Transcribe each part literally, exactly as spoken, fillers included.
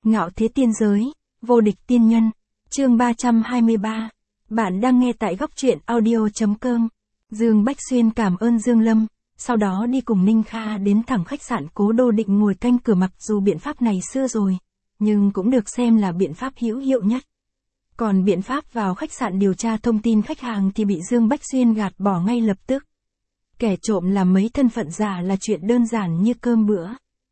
Ngạo thế tiên giới, vô địch tiên nhân, chương ba trăm hai mươi ba. Bạn đang nghe tại góc truyện audio chấm com. Dương Bách Xuyên cảm ơn Dương Lâm, sau đó đi cùng Ninh Kha đến thẳng khách sạn Cố Đô định ngồi canh cửa, mặc dù biện pháp này xưa rồi, nhưng cũng được xem là biện pháp hữu hiệu nhất. Còn biện pháp vào khách sạn điều tra thông tin khách hàng thì bị Dương Bách Xuyên gạt bỏ ngay lập tức. Kẻ trộm làm mấy thân phận giả là chuyện đơn giản như cơm bữa.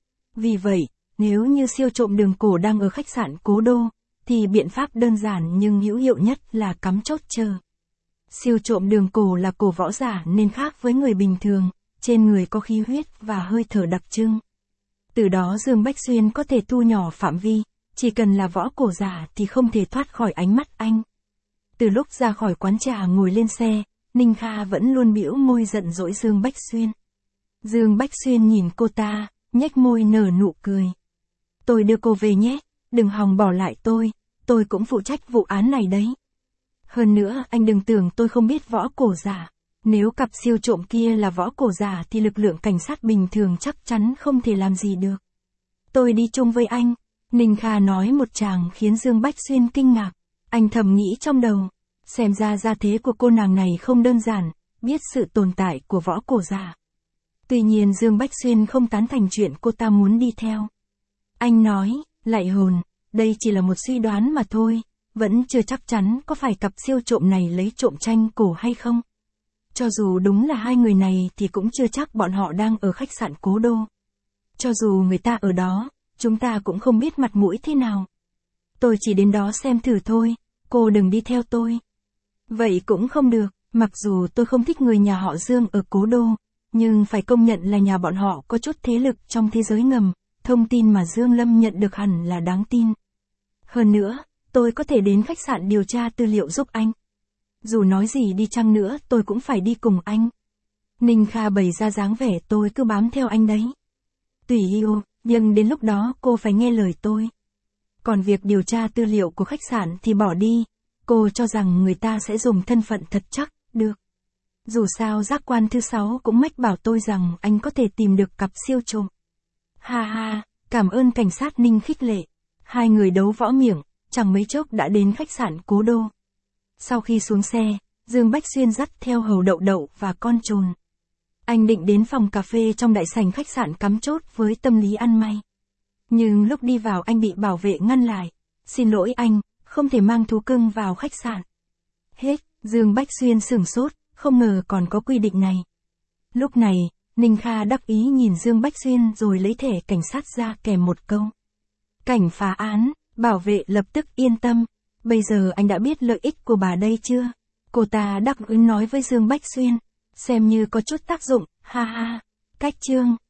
Vì vậy, nếu như siêu trộm Đường Cổ đang ở khách sạn Cố Đô, thì biện pháp đơn giản nhưng hữu hiệu nhất là cắm chốt chờ. Siêu trộm Đường Cổ là cổ võ giả nên khác với người bình thường, trên người có khí huyết và hơi thở đặc trưng. Từ đó Dương Bách Xuyên có thể thu nhỏ phạm vi, chỉ cần là võ cổ giả thì không thể thoát khỏi ánh mắt anh. Từ lúc ra khỏi quán trà ngồi lên xe, Ninh Kha vẫn luôn bĩu môi giận dỗi Dương Bách Xuyên. Dương Bách Xuyên nhìn cô ta, nhếch môi nở nụ cười. Tôi đưa cô về nhé, đừng hòng bỏ lại tôi, tôi cũng phụ trách vụ án này đấy. Hơn nữa anh đừng tưởng tôi không biết võ cổ giả, nếu cặp siêu trộm kia là võ cổ giả thì lực lượng cảnh sát bình thường chắc chắn không thể làm gì được. Tôi đi chung với anh, Ninh Kha nói một tràng khiến Dương Bách Xuyên kinh ngạc, anh thầm nghĩ trong đầu, xem ra gia thế của cô nàng này không đơn giản, biết sự tồn tại của võ cổ giả. Tuy nhiên Dương Bách Xuyên không tán thành chuyện cô ta muốn đi theo. Anh nói, lạy hồn, đây chỉ là một suy đoán mà thôi, vẫn chưa chắc chắn có phải cặp siêu trộm này lấy trộm tranh cổ hay không. Cho dù đúng là hai người này thì cũng chưa chắc bọn họ đang ở khách sạn Cố Đô. Cho dù người ta ở đó, chúng ta cũng không biết mặt mũi thế nào. Tôi chỉ đến đó xem thử thôi, cô đừng đi theo tôi. Vậy cũng không được, mặc dù tôi không thích người nhà họ Dương ở Cố Đô, nhưng phải công nhận là nhà bọn họ có chút thế lực trong thế giới ngầm, thông tin mà Dương Lâm nhận được hẳn là đáng tin. Hơn nữa, tôi có thể đến khách sạn điều tra tư liệu giúp anh. Dù nói gì đi chăng nữa tôi cũng phải đi cùng anh. Ninh Kha bày ra dáng vẻ tôi cứ bám theo anh đấy. Tùy yêu, nhưng đến lúc đó cô phải nghe lời tôi. Còn việc điều tra tư liệu của khách sạn thì bỏ đi, cô cho rằng người ta sẽ dùng thân phận thật chắc, được. Dù sao giác quan thứ sáu cũng mách bảo tôi rằng anh có thể tìm được cặp siêu trộm. Ha ha, cảm ơn cảnh sát Ninh khích lệ. Hai người đấu võ miệng, chẳng mấy chốc đã đến khách sạn Cố Đô. Sau khi xuống xe, Dương Bách Xuyên dắt theo Hầu Đậu Đậu và con trồn. Anh định đến phòng cà phê trong đại sảnh khách sạn cắm chốt với tâm lý ăn may. Nhưng lúc đi vào anh bị bảo vệ ngăn lại. Xin lỗi anh, không thể mang thú cưng vào khách sạn. Hết, Dương Bách Xuyên sửng sốt, không ngờ còn có quy định này. Lúc này, Ninh Kha đắc ý nhìn Dương Bách Xuyên rồi lấy thẻ cảnh sát ra kèm một câu. Cảnh phá án, bảo vệ lập tức yên tâm. Bây giờ anh đã biết lợi ích của bà đây chưa? Cô ta đắc ý nói với Dương Bách Xuyên. Xem như có chút tác dụng, ha ha. Cách chương.